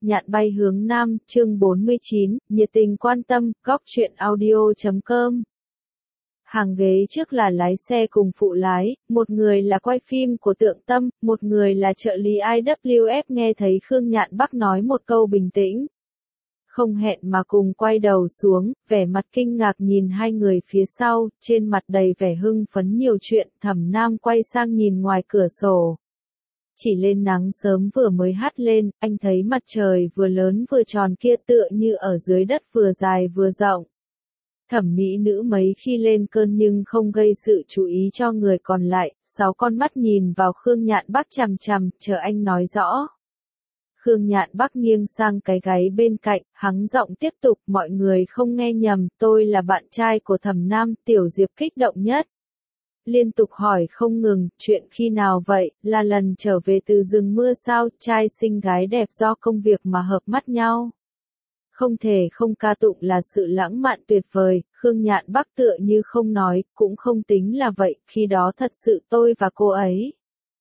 Nhạn bay hướng Nam, chương 49, nhiệt tình quan tâm, góc truyện audio.com. Hàng ghế trước là lái xe cùng phụ lái, một người là quay phim của Tượng Tâm, một người là trợ lý IWF. Nghe thấy Khương Nhạn Bắc nói một câu bình tĩnh, không hẹn mà cùng quay đầu xuống, vẻ mặt kinh ngạc nhìn hai người phía sau, trên mặt đầy vẻ hưng phấn nhiều chuyện. Thẩm Nam quay sang nhìn ngoài cửa sổ. Chỉ lên nắng sớm vừa mới hắt lên, anh thấy mặt trời vừa lớn vừa tròn kia tựa như ở dưới đất vừa dài vừa rộng. Thẩm mỹ nữ mấy khi lên cơn nhưng không gây sự chú ý cho người còn lại, 6 con mắt nhìn vào Khương Nhạn Bắc chằm chằm, chờ anh nói rõ. Khương Nhạn Bắc nghiêng sang cái gáy bên cạnh, hắng giọng tiếp tục, mọi người không nghe nhầm, tôi là bạn trai của Thẩm Nam. Tiểu Diệp kích động nhất, liên tục hỏi không ngừng, chuyện khi nào vậy, là lần trở về từ rừng mưa sao, trai xinh gái đẹp do công việc mà hợp mắt nhau. Không thể không ca tụng là sự lãng mạn tuyệt vời. Khương Nhạn Bắc tựa như không nói, cũng không tính là vậy, khi đó thật sự tôi và cô ấy.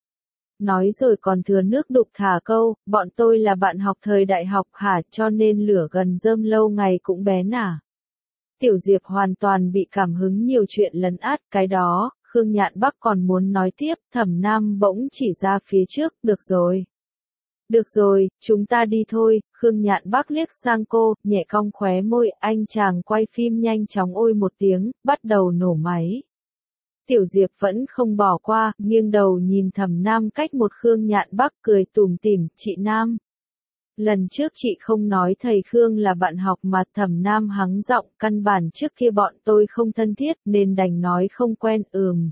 Nói rồi còn thừa nước đục thả câu, bọn tôi là bạn học thời đại học hả, cho nên lửa gần rơm lâu ngày cũng bén à. Tiểu Diệp hoàn toàn bị cảm hứng nhiều chuyện lấn át, cái đó. Khương Nhạn Bắc còn muốn nói tiếp, Thẩm Nam bỗng chỉ ra phía trước, được rồi. Được rồi, chúng ta đi thôi. Khương Nhạn Bắc liếc sang cô, nhẹ cong khóe môi, anh chàng quay phim nhanh chóng ôi một tiếng, bắt đầu nổ máy. Tiểu Diệp vẫn không bỏ qua, nghiêng đầu nhìn Thẩm Nam cách một. Khương Nhạn Bắc cười tủm tỉm, chị Nam. Lần trước chị không nói thầy Khương là bạn học mà. Thẩm Nam hắng giọng, căn bản trước kia bọn tôi không thân thiết nên đành nói không quen.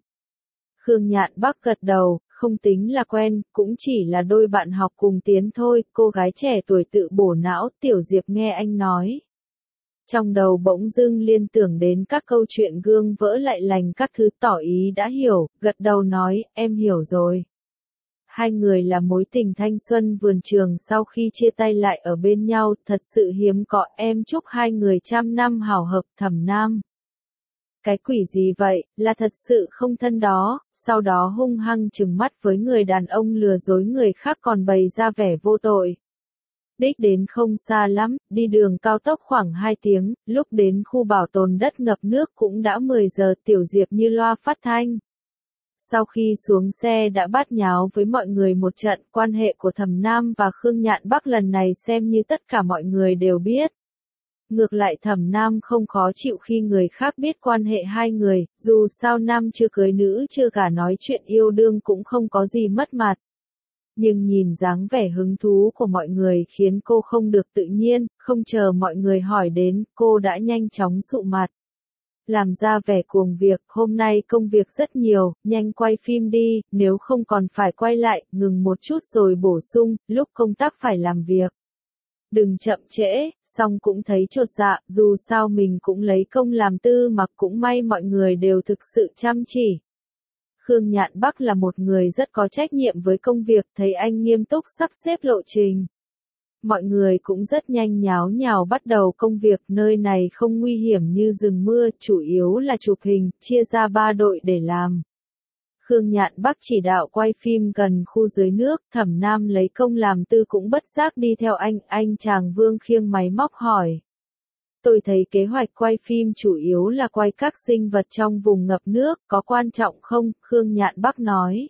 Khương Nhạn Bắc gật đầu, không tính là quen, cũng chỉ là đôi bạn học cùng tiến thôi. Cô gái trẻ tuổi tự bổ não. Tiểu Diệp nghe anh nói, trong đầu bỗng dưng liên tưởng đến các câu chuyện gương vỡ lại lành các thứ, tỏ ý đã hiểu, gật đầu nói, em hiểu rồi. Hai người là mối tình thanh xuân vườn trường, sau khi chia tay lại ở bên nhau, thật sự hiếm có. Em chúc hai người trăm năm hảo hợp. Thẩm Nam. Cái quỷ gì vậy, là thật sự không thân đó. Sau đó hung hăng trừng mắt với người đàn ông lừa dối người khác còn bày ra vẻ vô tội. Đích đến không xa lắm, đi đường cao tốc khoảng 2 tiếng, lúc đến khu bảo tồn đất ngập nước cũng đã 10 giờ. Tiểu Diệp như loa phát thanh. Sau khi xuống xe đã bát nháo với mọi người một trận. Quan hệ của Thẩm Nam và Khương Nhạn Bắc lần này xem như tất cả mọi người đều biết. Ngược lại Thẩm Nam không khó chịu khi người khác biết quan hệ hai người, dù sao nam chưa cưới nữ chưa gả, nói chuyện yêu đương cũng không có gì mất mặt. Nhưng nhìn dáng vẻ hứng thú của mọi người khiến cô không được tự nhiên, không chờ mọi người hỏi đến, cô đã nhanh chóng sụ mặt. Làm ra vẻ cuồng việc, hôm nay công việc rất nhiều, nhanh quay phim đi, nếu không còn phải quay lại, ngừng một chút rồi bổ sung, lúc công tác phải làm việc. Đừng chậm trễ. Xong cũng thấy chột dạ, dù sao mình cũng lấy công làm tư mà. Cũng may mọi người đều thực sự chăm chỉ. Khương Nhạn Bắc là một người rất có trách nhiệm với công việc, thấy anh nghiêm túc sắp xếp lộ trình. Mọi người cũng rất nhanh nháo nhào bắt đầu công việc. Nơi này không nguy hiểm như rừng mưa, chủ yếu là chụp hình, chia ra 3 đội để làm. Khương Nhạn Bắc chỉ đạo quay phim gần khu dưới nước. Thẩm Nam lấy công làm tư cũng bất giác đi theo anh chàng Vương khiêng máy móc hỏi. Tôi thấy kế hoạch quay phim chủ yếu là quay các sinh vật trong vùng ngập nước, có quan trọng không? Khương Nhạn Bắc nói.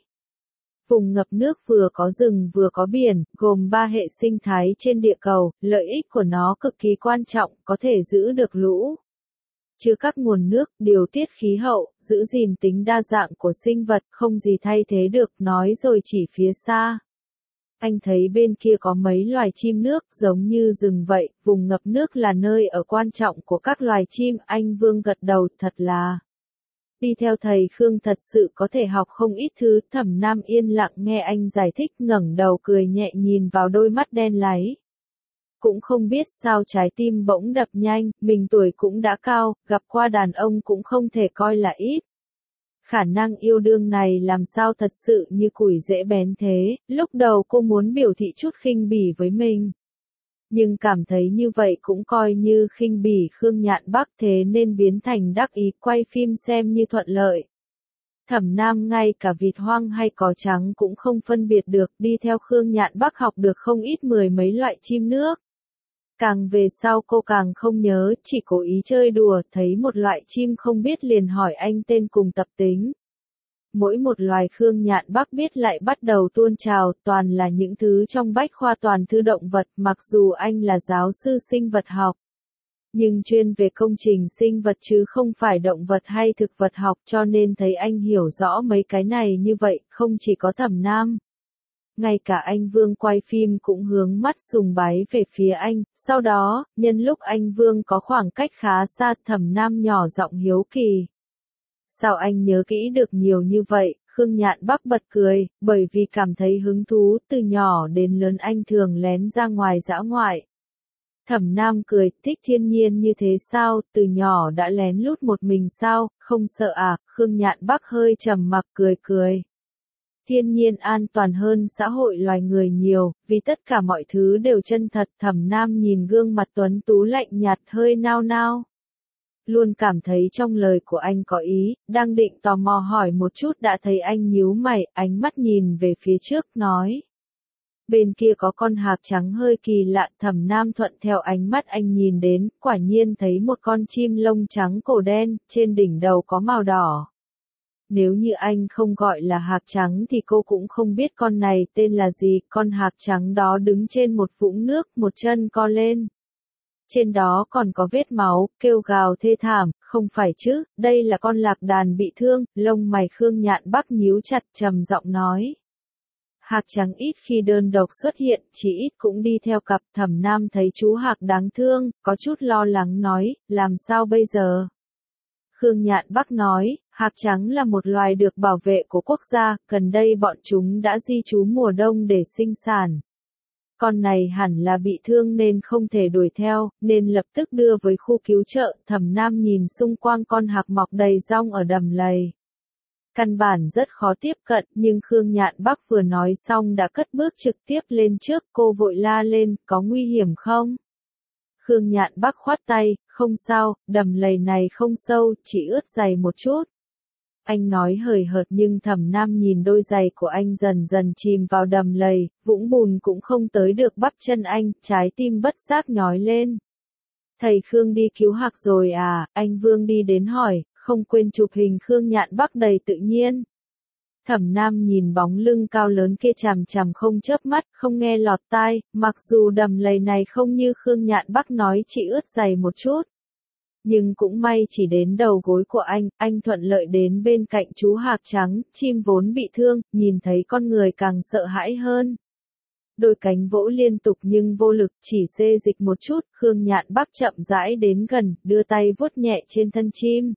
Vùng ngập nước vừa có rừng vừa có biển, gồm 3 hệ sinh thái trên địa cầu, lợi ích của nó cực kỳ quan trọng, có thể giữ được lũ, chứa các nguồn nước, điều tiết khí hậu, giữ gìn tính đa dạng của sinh vật, không gì thay thế được. Nói rồi chỉ phía xa. Anh thấy bên kia có mấy loài chim nước, giống như rừng vậy, vùng ngập nước là nơi ở quan trọng của các loài chim. Anh Vương gật đầu, thật là. Đi theo thầy Khương thật sự có thể học không ít thứ. Thẩm Nam yên lặng nghe anh giải thích, ngẩng đầu cười nhẹ nhìn vào đôi mắt đen láy. Cũng không biết sao trái tim bỗng đập nhanh, mình tuổi cũng đã cao, gặp qua đàn ông cũng không thể coi là ít. Khả năng yêu đương này làm sao thật sự như củi dễ bén thế. Lúc đầu cô muốn biểu thị chút khinh bỉ với mình, nhưng cảm thấy như vậy cũng coi như khinh bỉ Khương Nhạn Bắc, thế nên biến thành đắc ý, quay phim xem như thuận lợi. Thẩm Nam ngay cả vịt hoang hay cỏ trắng cũng không phân biệt được, đi theo Khương Nhạn Bắc học được không ít mười mấy loại chim nước. Càng về sau cô càng không nhớ, chỉ cố ý chơi đùa, thấy một loại chim không biết liền hỏi anh tên cùng tập tính. Mỗi một loài Khương Nhạn Bắc biết lại bắt đầu tuôn trào, toàn là những thứ trong bách khoa toàn thư động vật, mặc dù anh là giáo sư sinh vật học. Nhưng chuyên về công trình sinh vật chứ không phải động vật hay thực vật học, cho nên thấy anh hiểu rõ mấy cái này như vậy, không chỉ có Thẩm Nam. Ngay cả anh Vương quay phim cũng hướng mắt sùng bái về phía anh, sau đó, nhân lúc anh Vương có khoảng cách khá xa, Thẩm Nam nhỏ giọng hiếu kỳ. Sao anh nhớ kỹ được nhiều như vậy? Khương Nhạn Bắc bật cười, bởi vì cảm thấy hứng thú, từ nhỏ đến lớn anh thường lén ra ngoài dã ngoại. Thẩm Nam cười, thích thiên nhiên như thế sao, từ nhỏ đã lén lút một mình sao, không sợ à? Khương Nhạn Bắc hơi trầm mặc cười cười. Thiên nhiên an toàn hơn xã hội loài người nhiều, vì tất cả mọi thứ đều chân thật. Thẩm Nam nhìn gương mặt tuấn tú lạnh nhạt hơi nao nao. Luôn cảm thấy trong lời của anh có ý, đang định tò mò hỏi một chút đã thấy anh nhíu mày, ánh mắt nhìn về phía trước, nói. Bên kia có con hạc trắng hơi kỳ lạ. Thẩm Nam thuận theo ánh mắt anh nhìn đến, quả nhiên thấy một con chim lông trắng cổ đen, trên đỉnh đầu có màu đỏ. Nếu như anh không gọi là hạc trắng thì cô cũng không biết con này tên là gì. Con hạc trắng đó đứng trên một vũng nước, một chân co lên. Trên đó còn có vết máu, kêu gào thê thảm, không phải chứ, đây là con lạc đàn bị thương. Lông mày Khương Nhạn Bắc nhíu chặt, trầm giọng nói. Hạc trắng ít khi đơn độc xuất hiện, chỉ ít cũng đi theo cặp. Thẩm Nam thấy chú hạc đáng thương, có chút lo lắng nói, làm sao bây giờ? Khương Nhạn Bắc nói, hạc trắng là một loài được bảo vệ của quốc gia, gần đây bọn chúng đã di trú mùa đông để sinh sản. Con này hẳn là bị thương nên không thể đuổi theo, nên lập tức đưa với khu cứu trợ. Thẩm Nam nhìn xung quanh con hạc mọc đầy rong ở đầm lầy. Căn bản rất khó tiếp cận, nhưng Khương Nhạn Bắc vừa nói xong đã cất bước trực tiếp lên trước, cô vội la lên, có nguy hiểm không? Khương Nhạn Bắc khoát tay, không sao, đầm lầy này không sâu, chỉ ướt giày một chút. Anh nói hời hợt nhưng Thẩm Nam nhìn đôi giày của anh dần dần chìm vào đầm lầy, vũng bùn cũng không tới được bắp chân anh, trái tim bất giác nhói lên. Thầy Khương đi cứu hạc rồi à? Anh Vương đi đến hỏi, không quên chụp hình. Khương Nhạn Bắc đầy tự nhiên. Thẩm Nam nhìn bóng lưng cao lớn kia chằm chằm không chớp mắt, không nghe lọt tai, mặc dù đầm lầy này không như Khương Nhạn Bắc nói chỉ ướt giày một chút. Nhưng cũng may chỉ đến đầu gối của anh thuận lợi đến bên cạnh chú hạc trắng, chim vốn bị thương, nhìn thấy con người càng sợ hãi hơn. Đôi cánh vỗ liên tục nhưng vô lực, chỉ xê dịch một chút. Khương Nhạn Bắc chậm rãi đến gần, đưa tay vuốt nhẹ trên thân chim.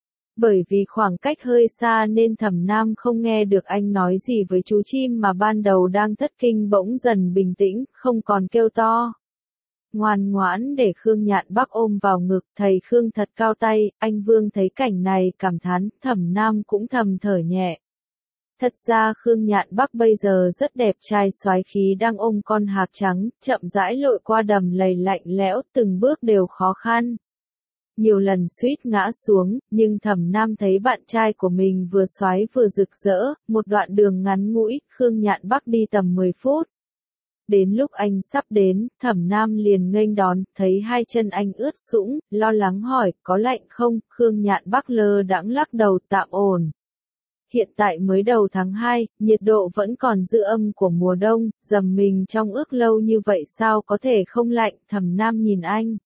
Bởi vì khoảng cách hơi xa nên Thẩm Nam không nghe được anh nói gì với chú chim mà ban đầu đang thất kinh bỗng dần bình tĩnh, không còn kêu to. Ngoan ngoãn để Khương Nhạn Bắc ôm vào ngực, thầy Khương thật cao tay. Anh Vương thấy cảnh này cảm thán, Thẩm Nam cũng thầm thở nhẹ. Thật ra Khương Nhạn Bắc bây giờ rất đẹp trai soái khí đang ôm con hạc trắng, chậm rãi lội qua đầm lầy lạnh lẽo, từng bước đều khó khăn. Nhiều lần suýt ngã xuống, nhưng Thẩm Nam thấy bạn trai của mình vừa soái vừa rực rỡ, một đoạn đường ngắn ngủi, Khương Nhạn Bắc đi tầm 10 phút. Đến lúc anh sắp đến, Thẩm Nam liền nghênh đón, thấy hai chân anh ướt sũng, lo lắng hỏi, có lạnh không? Khương Nhạn Bắc lơ đãng lắc đầu, tạm ổn. Hiện tại mới đầu tháng 2, nhiệt độ vẫn còn dư âm của mùa đông, dầm mình trong ướt lâu như vậy sao có thể không lạnh? Thẩm Nam nhìn anh.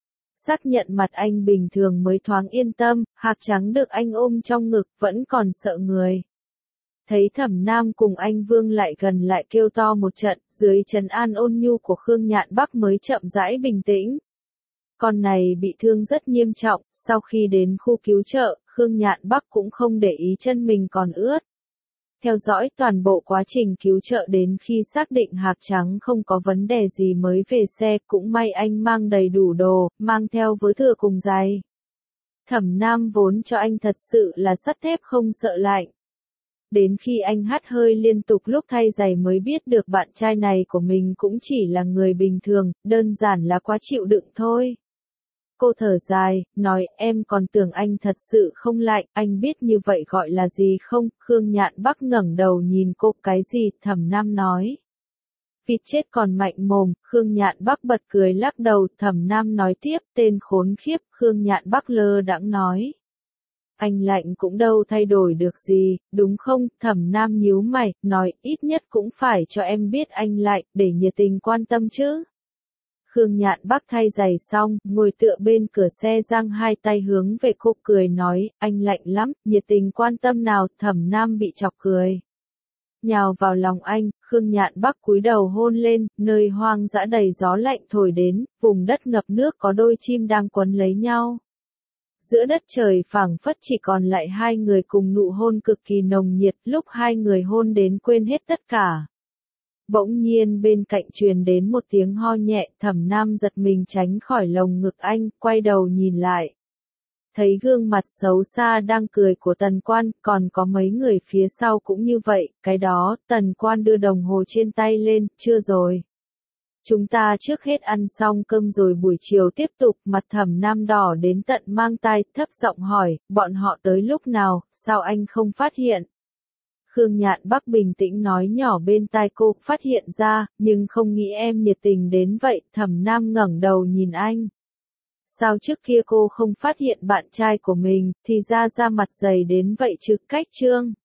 Xác nhận mặt anh bình thường mới thoáng yên tâm, hạc trắng được anh ôm trong ngực vẫn còn sợ người. Thấy Thẩm Nam cùng anh Vương lại gần lại kêu to một trận, dưới trấn an ôn nhu của Khương Nhạn Bắc mới chậm rãi bình tĩnh. Con này bị thương rất nghiêm trọng, sau khi đến khu cứu trợ, Khương Nhạn Bắc cũng không để ý chân mình còn ướt. Theo dõi toàn bộ quá trình cứu trợ đến khi xác định hạc trắng không có vấn đề gì mới về xe, cũng may anh mang đầy đủ đồ, mang theo vớ thừa cùng giày. Thẩm Nam vốn cho anh thật sự là sắt thép không sợ lạnh. Đến khi anh hắt hơi liên tục lúc thay giày mới biết được bạn trai này của mình cũng chỉ là người bình thường, đơn giản là quá chịu đựng thôi. cô thở dài, nói em còn tưởng anh thật sự không lạnh, anh biết như vậy gọi là gì không? Khương Nhạn Bắc ngẩng đầu nhìn cô, cái gì? Thẩm Nam nói. Vịt chết còn mạnh mồm, Khương Nhạn Bắc bật cười lắc đầu, Thẩm Nam nói tiếp, tên khốn khiếp, Khương Nhạn Bắc lơ đãng nói. Anh lạnh cũng đâu thay đổi được gì, đúng không? Thẩm Nam nhíu mày, nói, ít nhất cũng phải cho em biết anh lạnh, để nhiệt tình quan tâm chứ. Khương Nhạn Bắc thay giày xong, ngồi tựa bên cửa xe giang hai tay hướng về cô cười nói, anh lạnh lắm, nhiệt tình quan tâm nào? Thẩm Nam bị chọc cười. Nhào vào lòng anh, Khương Nhạn Bắc cúi đầu hôn lên, nơi hoang dã đầy gió lạnh thổi đến, vùng đất ngập nước có đôi chim đang quấn lấy nhau. Giữa đất trời phảng phất chỉ còn lại hai người cùng nụ hôn cực kỳ nồng nhiệt, lúc hai người hôn đến quên hết tất cả. Bỗng nhiên bên cạnh truyền đến một tiếng ho nhẹ, Thẩm Nam giật mình tránh khỏi lồng ngực anh, quay đầu nhìn lại. Thấy gương mặt xấu xa đang cười của Tần Quan, còn có mấy người phía sau cũng như vậy, cái đó, Tần Quan đưa đồng hồ trên tay lên, chưa rồi. Chúng ta trước hết ăn xong cơm rồi buổi chiều tiếp tục, mặt Thẩm Nam đỏ đến tận mang tai, thấp giọng hỏi, bọn họ tới lúc nào, sao anh không phát hiện? Khương Nhạn Bắc bình tĩnh nói nhỏ bên tai cô, phát hiện ra, nhưng không nghĩ em nhiệt tình đến vậy, Thẩm Nam ngẩng đầu nhìn anh. Sao trước kia cô không phát hiện bạn trai của mình, thì ra mặt dày đến vậy chứ? Cách Trương